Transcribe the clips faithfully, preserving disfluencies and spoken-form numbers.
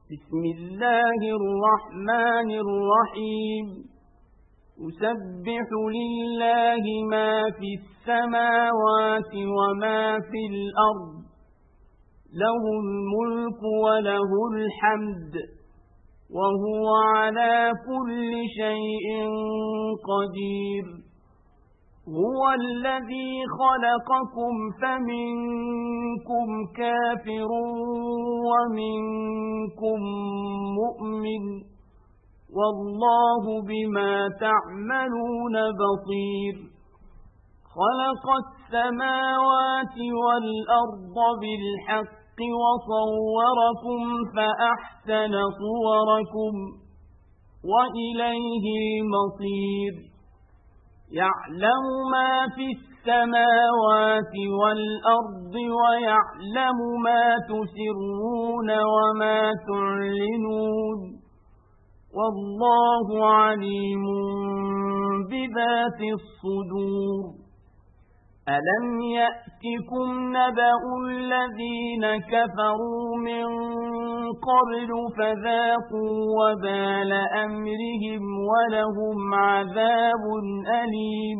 بسم الله الرحمن الرحيم يسبح لله ما في السماوات وما في الأرض له الملك وله الحمد وهو على كل شيء قدير هو الذي خلقكم فمنكم كافر ومنكم مؤمن والله بما تعملون بصير خلق السماوات والأرض بالحق وصوركم فأحسن صوركم وإليه المصير يعلم ما في السماوات والأرض ويعلم ما تسرون وما تعلنون والله عليم بذات الصدور ألم يأتكم نبأ الذين كفروا من قبل فذاقوا وبال أمرهم ولهم عذاب أليم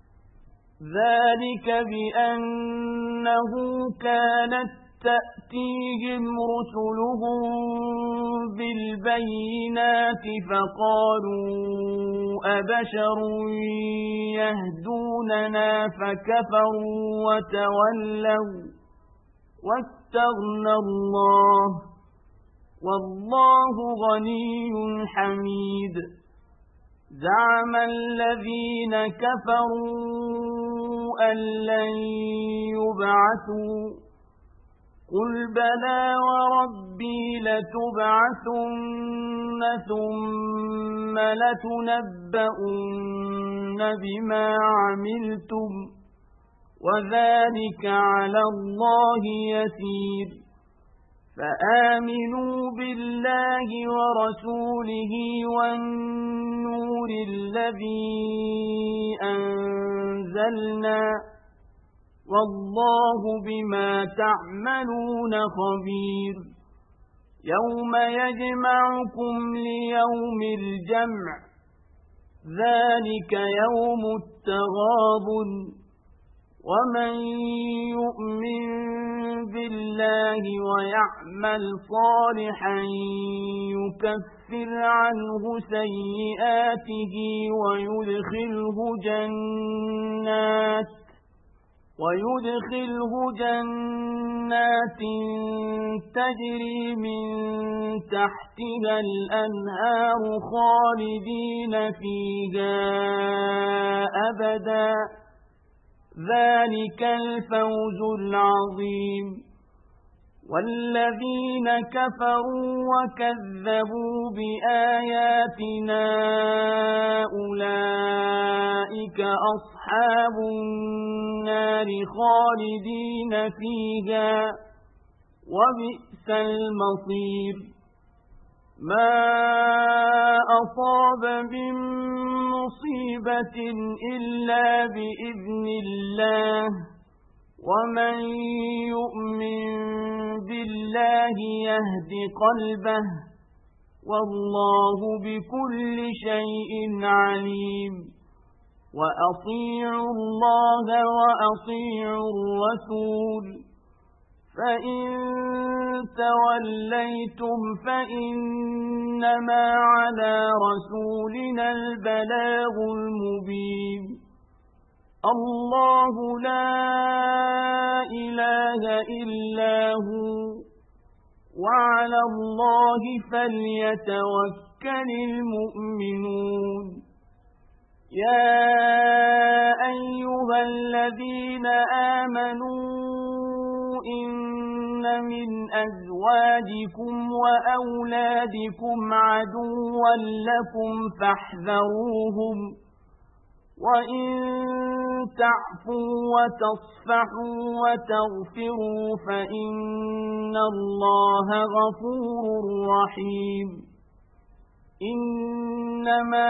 ذلك بأنه كانت تأتيهم رسلهم بالبينات فقالوا أبشر يهدوننا فكفروا وتولوا واستغنى الله والله غني حميد زعم الذين كفروا أن لن يبعثوا قل بلى وربي لتبعثن ثم لتنبؤن بما عملتم وذلك على الله يسير فآمنوا بالله ورسوله والنور الذي أنزلنا والله بما تعملون خبير يوم يجمعكم ليوم الجمع ذلك يوم التغابن ومن يؤمن بالله ويعمل صالحا يكفر عنه سيئاته ويدخله جنات ويدخله جنات تجري من تحتها الأنهار خالدين فيها أبدا ذلك الفوز العظيم والذين كفروا وكذبوا بآياتنا أولئك أصحاب النار خالدين فيها وبئس المصير ما أصاب من مصيبة إلا بإذن الله ومن يؤمن بالله يهد قلبه والله بكل شيء عليم وأطيعوا الله وأطيعوا الرسول فإن توليتم فإنما على رسولنا البلاغ المبين الله لا إله إلا هو وعلى الله فليتوكل المؤمنون يا أيها الذين آمنوا إن من أزواجكم وأولادكم عدوا لكم فاحذروهم وإن تعفوا وتصفحوا وتغفروا فإن الله غفور رحيم إنما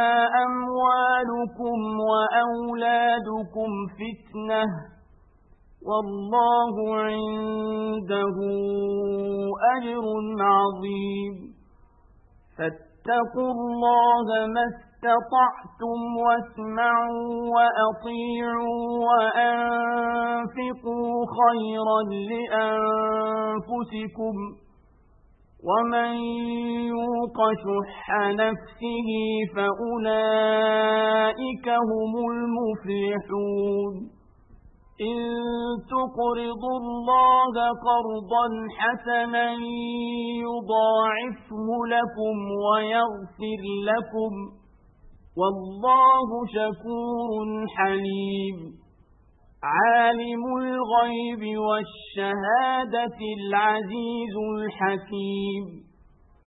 أموالكم وأولادكم فتنة والله عنده أجر عظيم فاتقوا الله ما استطعتم واسمعوا وأطيعوا وأنفقوا خيرا لأنفسكم ومن يوق شح نفسه فأولئك هم المفلحون إن تقرضوا الله قرضا حسنا يضاعفه لكم ويغفر لكم والله شكور حليم عالم الغيب والشهادة العزيز الحكيم